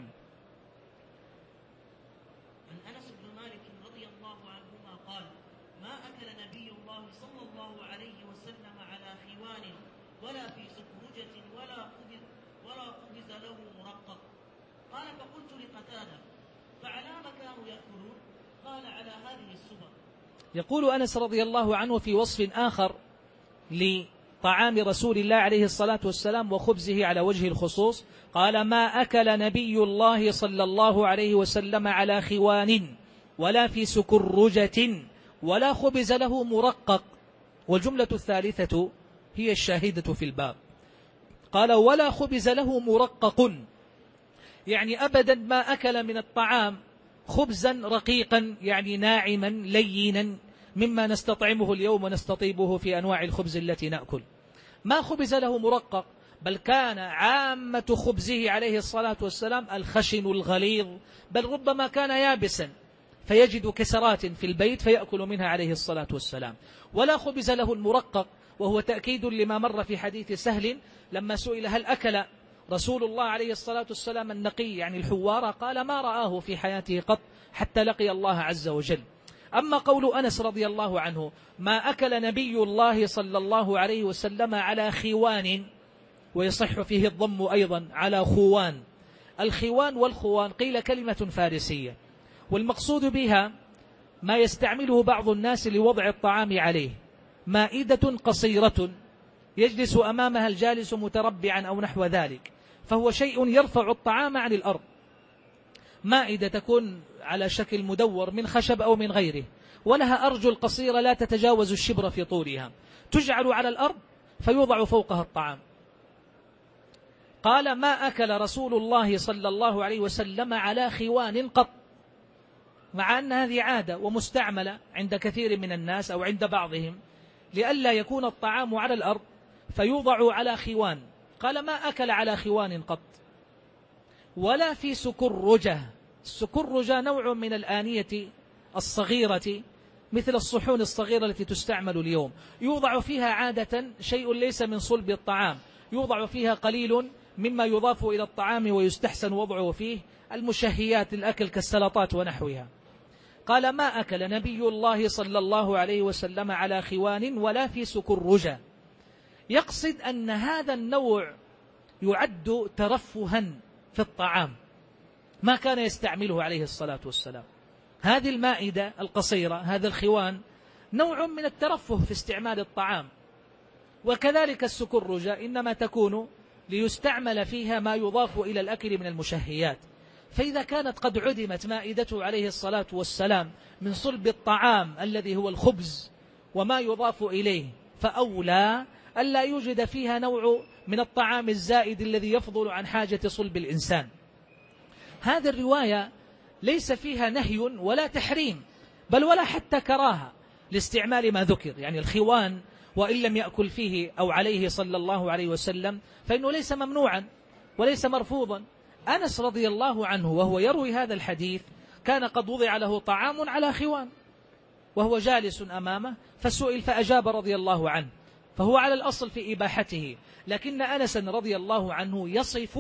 عن أنس بن مالك رضي الله عنهما قال: ما أكل نبي الله صلى الله عليه وسلم على خوان ولا في سكرجة ولا خبز ولا خبز له مرقق. قال: فقلت لقتادة: فعلى ما كانوا يأكلون؟ قال: على هذه الصبر. يقول أنس رضي الله عنه في وصف آخر لطعام رسول الله عليه الصلاة والسلام وخبزه على وجه الخصوص، قال: ما أكل نبي الله صلى الله عليه وسلم على خوان ولا في سكرجة ولا خبز له مرقق. والجملة الثالثة هي الشاهدة في الباب. قال: ولا خبز له مرقق، يعني أبدا ما أكل من الطعام خبزا رقيقا، يعني ناعما لينا مما نستطعمه اليوم ونستطيبه في أنواع الخبز التي نأكل. ما خبز له مرقق، بل كان عامة خبزه عليه الصلاة والسلام الخشن الغليظ، بل ربما كان يابسا فيجد كسرات في البيت فيأكل منها عليه الصلاة والسلام. ولا خبز له المرقق، وهو تأكيد لما مر في حديث سهل لما سئل هل أكل رسول الله عليه الصلاة والسلام النقي يعني الحوار، قال: ما رآه في حياته قط حتى لقي الله عز وجل. أما قول أنس رضي الله عنه: ما أكل نبي الله صلى الله عليه وسلم على خوان، ويصح فيه الضم أيضا على خوان. الخوان والخوان قيل كلمة فارسية، والمقصود بها ما يستعمله بعض الناس لوضع الطعام عليه، مائدة قصيرة يجلس أمامها الجالس متربعا أو نحو ذلك، فهو شيء يرفع الطعام عن الأرض. مائدة تكون على شكل مدور من خشب أو من غيره، ولها أرجل قصيرة لا تتجاوز الشبر في طولها، تجعل على الأرض فيوضع فوقها الطعام. قال: ما أكل رسول الله صلى الله عليه وسلم على خوان قط، مع أن هذه عادة ومستعملة عند كثير من الناس أو عند بعضهم، لئلا يكون الطعام على الأرض فيوضع على خوان. قال: ما أكل على خوان قط ولا في سكرجة. السكرجة نوع من الآنية الصغيرة مثل الصحون الصغيرة التي تستعمل اليوم، يوضع فيها عادة شيء ليس من صلب الطعام، يوضع فيها قليل مما يضاف إلى الطعام ويستحسن وضعه فيه المشهيات الأكل كالسلطات ونحوها. قال: ما أكل نبي الله صلى الله عليه وسلم على خوان ولا في سكرجة. يقصد أن هذا النوع يعد ترفها في الطعام، ما كان يستعمله عليه الصلاة والسلام. هذه المائدة القصيرة، هذا الخوان، نوع من الترفه في استعمال الطعام. وكذلك السكرجة إنما تكون ليستعمل فيها ما يضاف إلى الأكل من المشهيات. فإذا كانت قد عدمت مائدته عليه الصلاة والسلام من صلب الطعام الذي هو الخبز وما يضاف إليه، فأولى ألا يوجد فيها نوع من الطعام الزائد الذي يفضل عن حاجة صلب الإنسان. هذه الرواية ليس فيها نهي ولا تحريم، بل ولا حتى كراهة لاستعمال ما ذكر. يعني الخوان وإن لم يأكل فيه أو عليه صلى الله عليه وسلم فإنه ليس ممنوعا وليس مرفوضا. أنس رضي الله عنه وهو يروي هذا الحديث كان قد وضع له طعام على خوان وهو جالس أمامه، فسئل فأجاب رضي الله عنه، فهو على الأصل في إباحته. لكن أنس رضي الله عنه يصف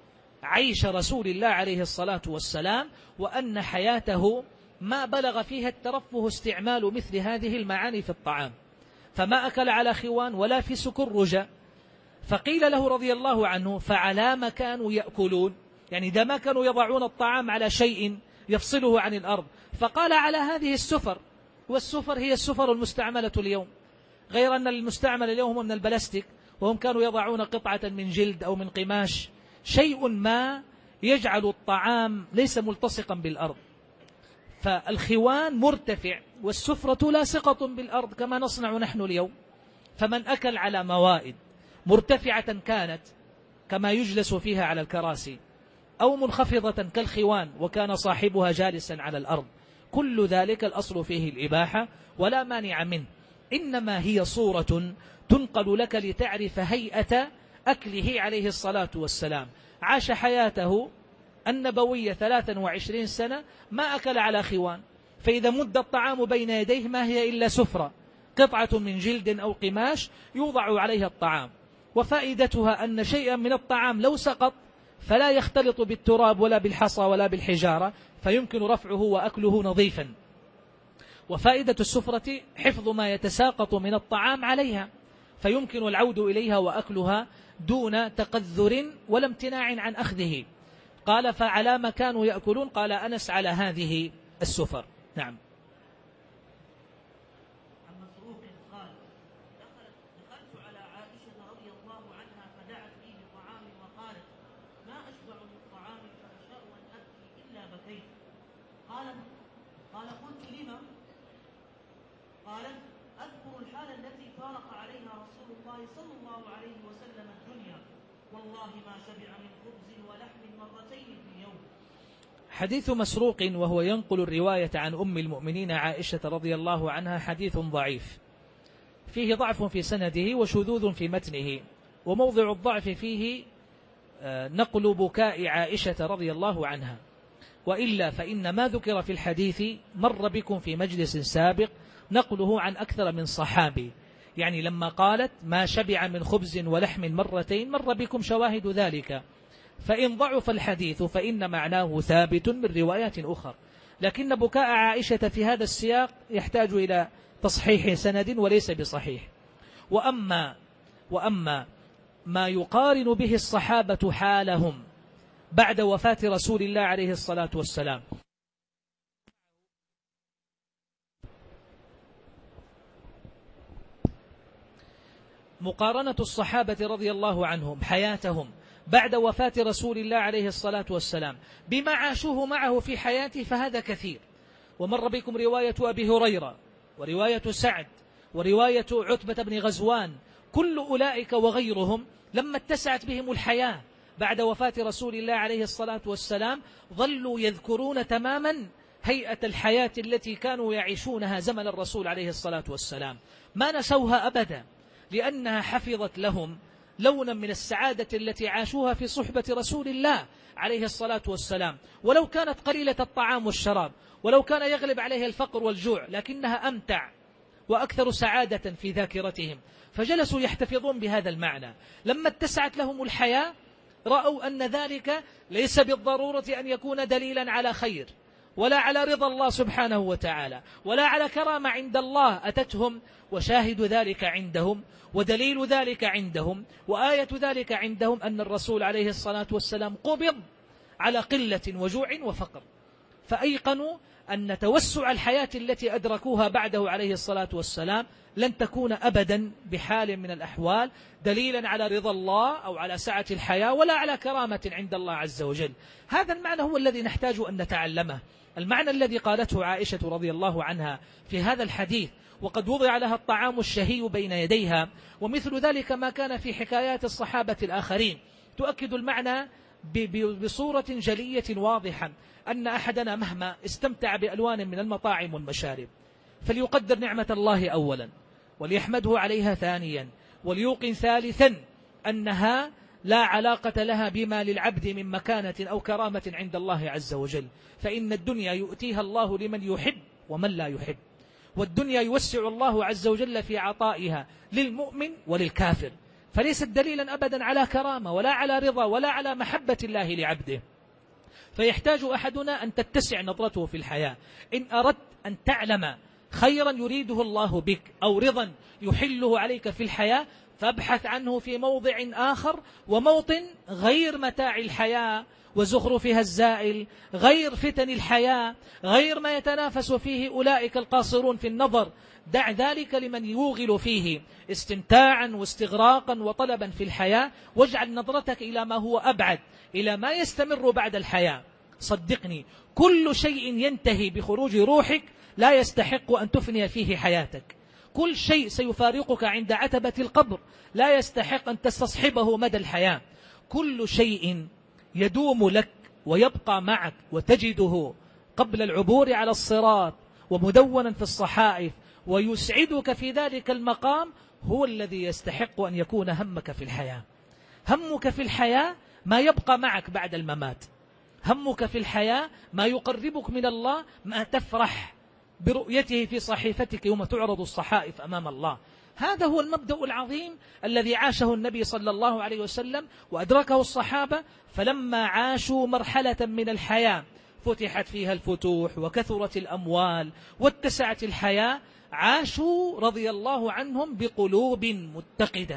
عيش رسول الله عليه الصلاة والسلام، وأن حياته ما بلغ فيها الترفه استعمال مثل هذه المعاني في الطعام. فما أكل على خوان ولا في سكرجة. فقيل له رضي الله عنه: فعلى ما كانوا يأكلون؟ يعني إذا ما كانوا يضعون الطعام على شيء يفصله عن الأرض. فقال: على هذه السفر. والسفر هي السفر المستعملة اليوم، غير أن المستعمل اليوم هو من البلاستيك، وهم كانوا يضعون قطعة من جلد أو من قماش، شيء ما يجعل الطعام ليس ملتصقا بالأرض. فالخوان مرتفع والسفرة لاصقة بالأرض كما نصنع نحن اليوم. فمن أكل على موائد مرتفعة كانت كما يجلس فيها على الكراسي، أو منخفضة كالخوان وكان صاحبها جالسا على الأرض، كل ذلك الأصل فيه الإباحة ولا مانع منه، إنما هي صورة تنقل لك لتعرف هيئة أكله عليه الصلاة والسلام. عاش حياته النبوية ثلاثا وعشرين سنة ما أكل على خوان، فإذا مد الطعام بين يديه ما هي إلا سفرة، قطعة من جلد أو قماش يوضع عليها الطعام، وفائدتها أن شيئا من الطعام لو سقط فلا يختلط بالتراب ولا بالحصى ولا بالحجارة، فيمكن رفعه وأكله نظيفا. وفائدة السفرة حفظ ما يتساقط من الطعام عليها، فيمكن العود إليها وأكلها دون تقذر ولا امتناع عن أخذه. قال: فعلى ما كانوا يأكلون؟ قال أنس: على هذه السفر. نعم. عن مسروق قال: دخلت على عائشة رضي الله عنها فدعت لي بطعام وقالت: ما أشبع من طعام فأشاء أن أبكي إلا بكيت. قال قال قلت: لما؟ قالت: أذكر الحال التي فارق عليها رسول الله صلى الله عليه وسلم الدنيا، والله ما شبع من خبز ولحم مرتين في اليوم. حديث مسروق وهو ينقل الرواية عن أم المؤمنين عائشة رضي الله عنها حديث ضعيف، فيه ضعف في سنده وشذوذ في متنه، وموضع الضعف فيه نقل بكاء عائشة رضي الله عنها. وإلا فإن ما ذكر في الحديث مر بكم في مجلس سابق نقله عن أكثر من صحابي، يعني لما قالت ما شبع من خبز ولحم مرتين مر بكم شواهد ذلك. فإن ضعف الحديث فإن معناه ثابت من روايات أخرى، لكن بكاء عائشة في هذا السياق يحتاج إلى تصحيح سند وليس بصحيح. وأما, وأما ما يقارن به الصحابة حالهم بعد وفاة رسول الله عليه الصلاة والسلام، مقارنة الصحابة رضي الله عنهم حياتهم بعد وفاة رسول الله عليه الصلاة والسلام بما عاشوه معه في حياته فهذا كثير. ومر بكم رواية أبي هريرة ورواية سعد ورواية عتبة بن غزوان، كل أولئك وغيرهم لما اتسعت بهم الحياة بعد وفاة رسول الله عليه الصلاة والسلام ظلوا يذكرون تماما هيئة الحياة التي كانوا يعيشونها زمن الرسول عليه الصلاة والسلام، ما نسوها أبدا، لأنها حفظت لهم لونا من السعادة التي عاشوها في صحبة رسول الله عليه الصلاة والسلام، ولو كانت قليلة الطعام والشراب، ولو كان يغلب عليها الفقر والجوع، لكنها أمتع وأكثر سعادة في ذاكرتهم، فجلسوا يحتفظون بهذا المعنى. لما اتسعت لهم الحياة رأوا أن ذلك ليس بالضرورة أن يكون دليلا على خير، ولا على رضا الله سبحانه وتعالى، ولا على كرامة عند الله أتتهم، وشاهد ذلك عندهم ودليل ذلك عندهم وآية ذلك عندهم أن الرسول عليه الصلاة والسلام قبض على قلة وجوع وفقر، فأيقنوا أن توسع الحياة التي أدركوها بعده عليه الصلاة والسلام لن تكون أبدا بحال من الأحوال دليلا على رضا الله أو على سعة الحياة ولا على كرامة عند الله عز وجل. هذا المعنى هو الذي نحتاج أن نتعلمه، المعنى الذي قالته عائشة رضي الله عنها في هذا الحديث، وقد وضع لها الطعام الشهي بين يديها، ومثل ذلك ما كان في حكايات الصحابة الآخرين تؤكد المعنى بصورة جلية واضحة، أن أحدنا مهما استمتع بألوان من المطاعم والمشارب فليقدر نعمة الله أولا، وليحمده عليها ثانيا، وليوقن ثالثا أنها لا علاقة لها بما للعبد من مكانة أو كرامة عند الله عز وجل، فإن الدنيا يؤتيها الله لمن يحب ومن لا يحب، والدنيا يوسع الله عز وجل في عطائها للمؤمن وللكافر، فليست دليلا أبدا على كرامة ولا على رضا ولا على محبة الله لعبده. فيحتاج أحدنا أن تتسع نظرته في الحياة. إن أردت أن تعلم خيرا يريده الله بك أو رضا يحله عليك في الحياة فابحث عنه في موضع آخر وموطن غير متاع الحياة وزخرفها الزائل، غير فتن الحياة، غير ما يتنافس فيه أولئك القاصرون في النظر. دع ذلك لمن يوغل فيه استمتاعا واستغراقا وطلبا في الحياة، واجعل نظرتك إلى ما هو أبعد، إلى ما يستمر بعد الحياة. صدقني كل شيء ينتهي بخروج روحك لا يستحق أن تفني فيه حياتك، كل شيء سيفارقك عند عتبة القبر لا يستحق أن تستصحبه مدى الحياة، كل شيء يدوم لك ويبقى معك وتجده قبل العبور على الصراط ومدونا في الصحائف ويسعدك في ذلك المقام هو الذي يستحق أن يكون همك في الحياة. همك في الحياة ما يبقى معك بعد الممات، همك في الحياة ما يقربك من الله، ما تفرح برؤيته في صحيفتك يوم تعرض الصحائف أمام الله. هذا هو المبدأ العظيم الذي عاشه النبي صلى الله عليه وسلم وأدركه الصحابة، فلما عاشوا مرحلة من الحياة فتحت فيها الفتوح وكثرت الأموال واتسعت الحياة، عاشوا رضي الله عنهم بقلوب متقدة،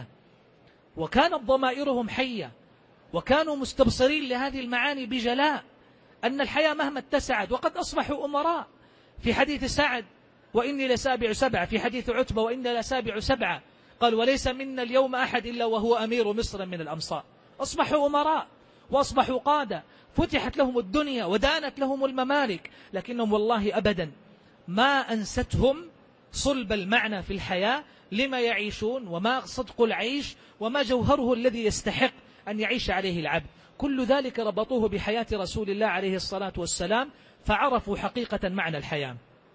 وكانت ضمائرهم حية، وكانوا مستبصرين لهذه المعاني بجلاء، أن الحياة مهما اتسعت، وقد أصبحوا أمراء. في حديث سعد وإني لسابع سبعة، في حديث عتبة وإني لسابع سبعة، قال وليس منا اليوم أحد إلا وهو أمير مصر من الأمصار. أصبحوا أمراء وأصبحوا قادة، فتحت لهم الدنيا ودانت لهم الممالك، لكنهم والله أبدا ما أنستهم صلب المعنى في الحياة، لما يعيشون وما صدق العيش وما جوهره الذي يستحق أن يعيش عليه العبد. كل ذلك ربطوه بحياة رسول الله عليه الصلاة والسلام، فعرفوا حقيقة معنى الحياة.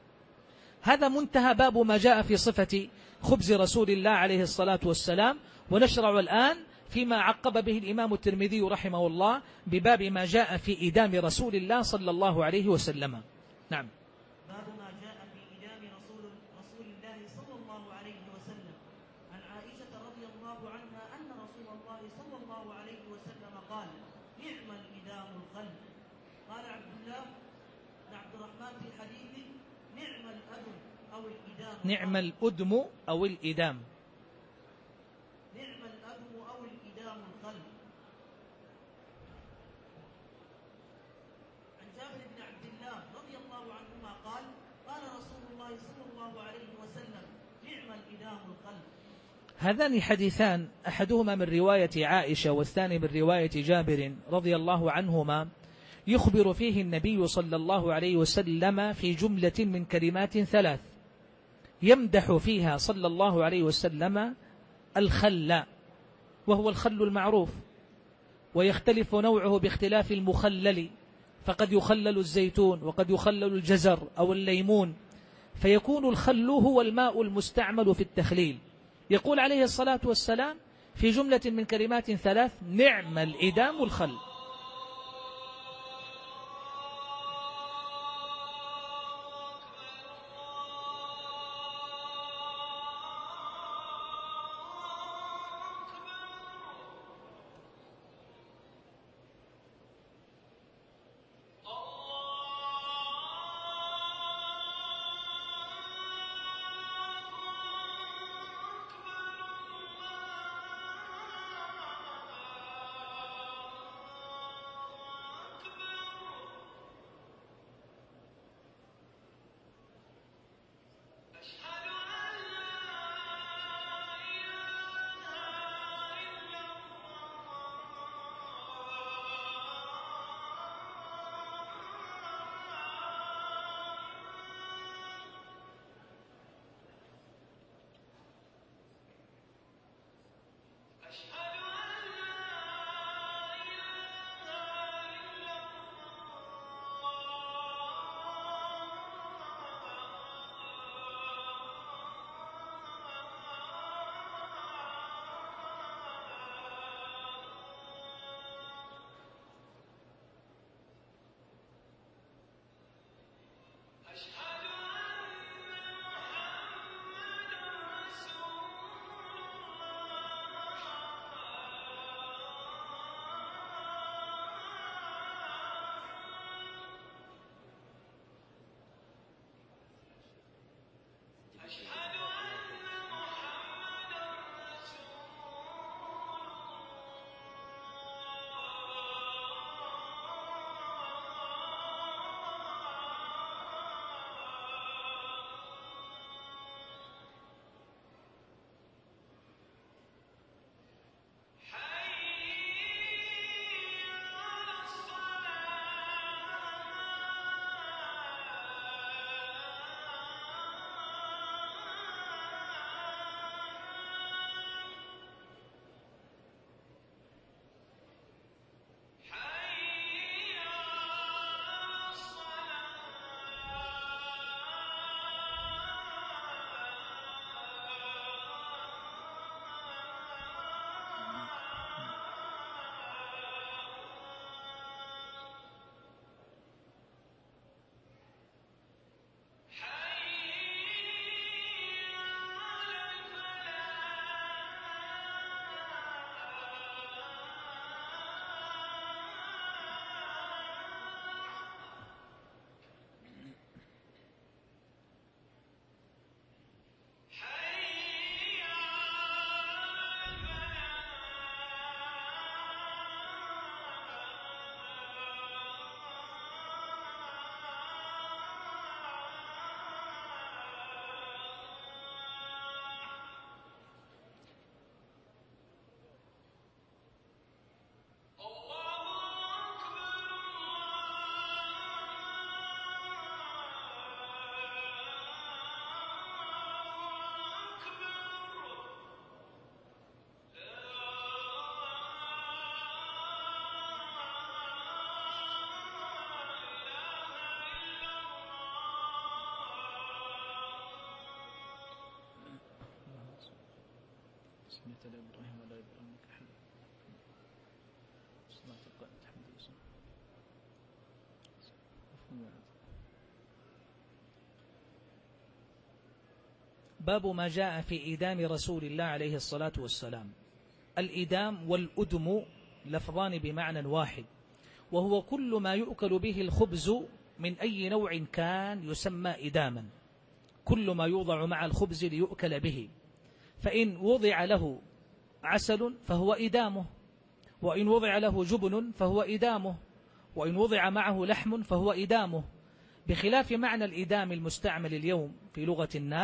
هذا منتهى باب ما جاء في صفة خبز رسول الله عليه الصلاة والسلام. ونشرع الآن فيما عقب به الإمام الترمذي رحمه الله بباب ما جاء في إدام رسول الله صلى الله عليه وسلم. نعم. باب ما جاء في إدام رسول رسول الله صلى الله عليه وسلم. عن عائشة رضي الله عنها أن رسول الله صلى الله عليه وسلم قال: نعم الإدام الخل. قال عبد الله بن عبد الرحمن في حديثه: نعم الأدم أو الإدام. نعم الأدم أو الإدام. نعم الأدم أو الإدام الخل. عن جابر بن عبد الله رضي الله عنهما قال: قال رسول الله صلى الله عليه وسلم: نعم الإدام الخل. هذان حديثان أحدهما من رواية عائشة والثاني من رواية جابر رضي الله عنهما، يخبر فيه النبي صلى الله عليه وسلم في جملة من كلمات ثلاث يمدح فيها صلى الله عليه وسلم الخل، وهو الخل المعروف، ويختلف نوعه باختلاف المخلل، فقد يخلل الزيتون وقد يخلل الجزر أو الليمون، فيكون الخل هو الماء المستعمل في التخليل. يقول عليه الصلاة والسلام في جملة من كلمات ثلاث: نعم الإدام الخل. سمعت لإبراهيم ولا إبراهيم كحل صلاة القائد حمد يسوع. باب ما جاء في إيدام رسول الله عليه الصلاة والسلام. الإيدام والأدم لفظان بمعنى واحد، وهو كل ما يؤكل به الخبز من أي نوع كان يسمى إداما، كل ما يوضع مع الخبز ليؤكل به، فإن وضع له عسل فهو إدامه، وإن وضع له جبن فهو إدامه، وإن وضع معه لحم فهو إدامه، بخلاف معنى الإدام المستعمل اليوم في لغة الناس،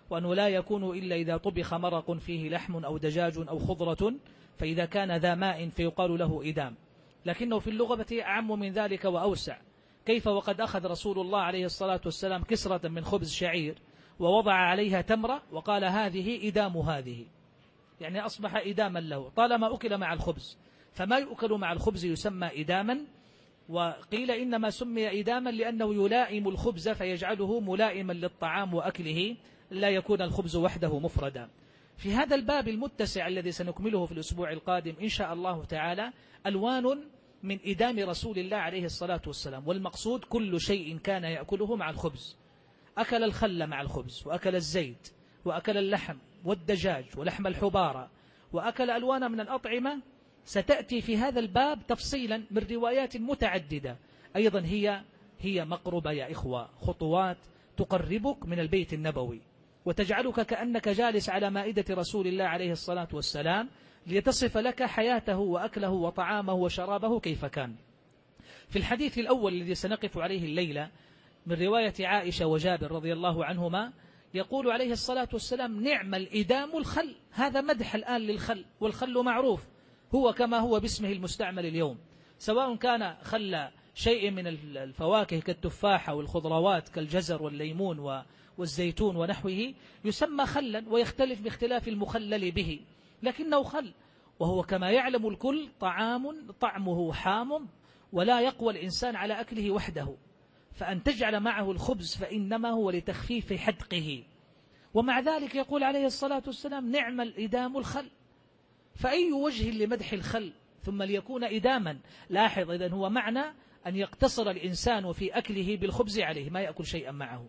وأنه لا يكون إلا إذا طبخ مرق فيه لحم أو دجاج أو خضرة، فإذا كان ذا ماء فيقال له إدام. لكنه في اللغة أعم من ذلك وأوسع. كيف وقد أخذ رسول الله عليه الصلاة والسلام كسرة من خبز شعير ووضع عليها تمرة وقال هذه إدام هذه، يعني أصبح إداما له طالما أكل مع الخبز، فما يؤكل مع الخبز يسمى إداما. وقيل إنما سمي إداما لأنه يلائم الخبز فيجعله ملائما للطعام وأكله، لا يكون الخبز وحده مفردا. في هذا الباب المتسع الذي سنكمله في الأسبوع القادم إن شاء الله تعالى ألوان من إدام رسول الله عليه الصلاة والسلام، والمقصود كل شيء كان يأكله مع الخبز. أكل الخل مع الخبز، وأكل الزيت، وأكل اللحم والدجاج ولحم الحبارة، وأكل ألوان من الأطعمة ستأتي في هذا الباب تفصيلا من روايات متعددة. أيضا هي هي مقربة يا إخوة، خطوات تقربك من البيت النبوي وتجعلك كأنك جالس على مائدة رسول الله عليه الصلاة والسلام ليتصف لك حياته وأكله وطعامه وشرابه كيف كان. في الحديث الأول الذي سنقف عليه الليلة من رواية عائشة وجابر رضي الله عنهما، يقول عليه الصلاة والسلام نعم الإدام الخل. هذا مدح الآن للخل، والخل معروف هو كما هو باسمه المستعمل اليوم، سواء كان خل شيء من الفواكه كالتفاحة والخضروات كالجزر والليمون والزيتون ونحوه يسمى خلا، ويختلف باختلاف المخلل به، لكنه خل. وهو كما يعلم الكل طعام طعمه حام ولا يقوى الإنسان على أكله وحده، فأن تجعل معه الخبز فإنما هو لتخفيف حدقه. ومع ذلك يقول عليه الصلاة والسلام نعم الإدام الخل. فأي وجه لمدح الخل ثم ليكون إداما؟ لاحظ إذن هو معنى أن يقتصر الإنسان في أكله بالخبز عليه، ما يأكل شيئا معه،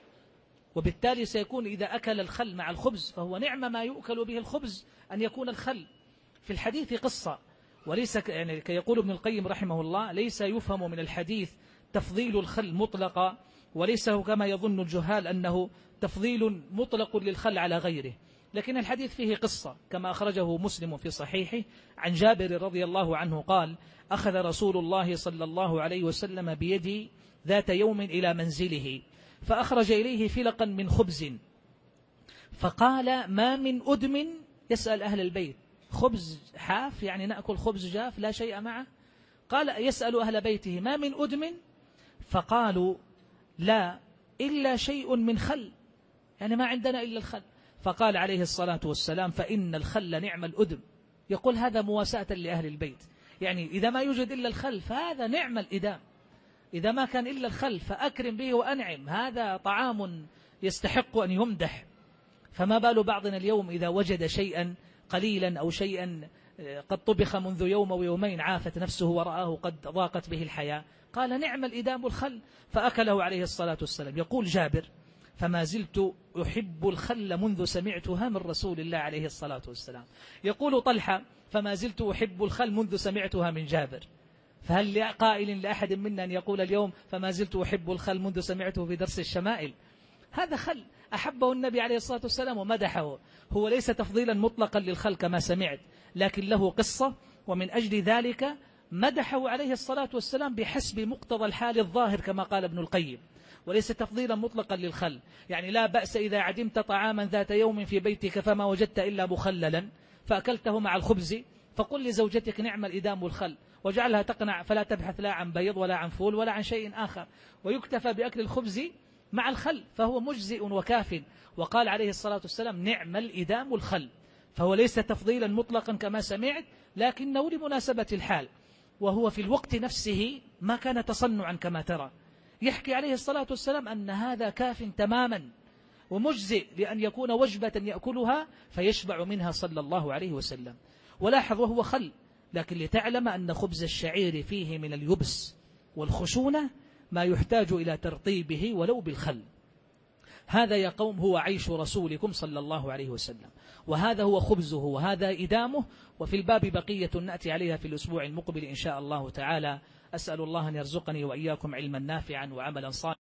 وبالتالي سيكون إذا أكل الخل مع الخبز فهو نعم ما يؤكل به الخبز أن يكون الخل. في الحديث قصة، وليس يعني كيقول ابن القيم رحمه الله ليس يفهم من الحديث تفضيل الخل مطلقا، وليس كما يظن الجهال أنه تفضيل مطلق للخل على غيره، لكن الحديث فيه قصة كما أخرجه مسلم في صحيحه عن جابر رضي الله عنه قال أخذ رسول الله صلى الله عليه وسلم بيدي ذات يوم إلى منزله فأخرج إليه فلقا من خبز فقال ما من أدم، يسأل أهل البيت خبز حاف يعني نأكل خبز جاف لا شيء معه؟ قال يسأل أهل بيته ما من أدم؟ فقالوا لا إلا شيء من خل، يعني ما عندنا إلا الخل. فقال عليه الصلاة والسلام فإن الخل نعم الأدم. يقول هذا مواساة لأهل البيت، يعني إذا ما يوجد إلا الخل فهذا نعم الإدام، إذا ما كان إلا الخل فأكرم به وأنعم، هذا طعام يستحق أن يمدح. فما بال بعضنا اليوم إذا وجد شيئا قليلا أو شيئا قد طبخ منذ يوم أو يومين عافت نفسه ورآه قد ضاقت به الحياة، قال نعم الإدام الخل فأكله عليه الصلاة والسلام. يقول جابر فما زلت أحب الخل منذ سمعتها من رسول الله عليه الصلاة والسلام. يقول طلحة فما زلت أحب الخل منذ سمعتها من جابر. فهل لقائل لأحد منا أن يقول اليوم فما زلت أحب الخل منذ سمعته في درس الشمائل؟ هذا خل أحبه النبي عليه الصلاة والسلام ومدحه، هو ليس تفضيلا مطلقا للخل كما سمعت، لكن له قصة، ومن أجل ذلك مدحه عليه الصلاة والسلام بحسب مقتضى الحال الظاهر كما قال ابن القيم، وليس تفضيلا مطلقا للخل. يعني لا بأس إذا عدمت طعاما ذات يوم في بيتك فما وجدت إلا مخللا فأكلته مع الخبز فقل لزوجتك نعم الإدام الخل، وجعلها تقنع فلا تبحث لا عن بيض ولا عن فول ولا عن شيء آخر، ويكتفى بأكل الخبز مع الخل فهو مجزئ وكاف. وقال عليه الصلاة والسلام نعم الإدام الخل، فهو ليس تفضيلا مطلقا كما سمعت، لكنه لمناسبة الحال، وهو في الوقت نفسه ما كان تصنعا كما ترى. يحكي عليه الصلاة والسلام أن هذا كاف تماما ومجزئ لأن يكون وجبة يأكلها فيشبع منها صلى الله عليه وسلم. ولاحظ وهو خل، لكن لتعلم أن خبز الشعير فيه من اليبس والخشونة ما يحتاج إلى ترطيبه ولو بالخل. هذا يا قوم هو عيش رسولكم صلى الله عليه وسلم، وهذا هو خبزه وهذا إدامه. وفي الباب بقية نأتي عليها في الأسبوع المقبل إن شاء الله تعالى. أسأل الله أن يرزقني وإياكم علما نافعا وعملا صالحا.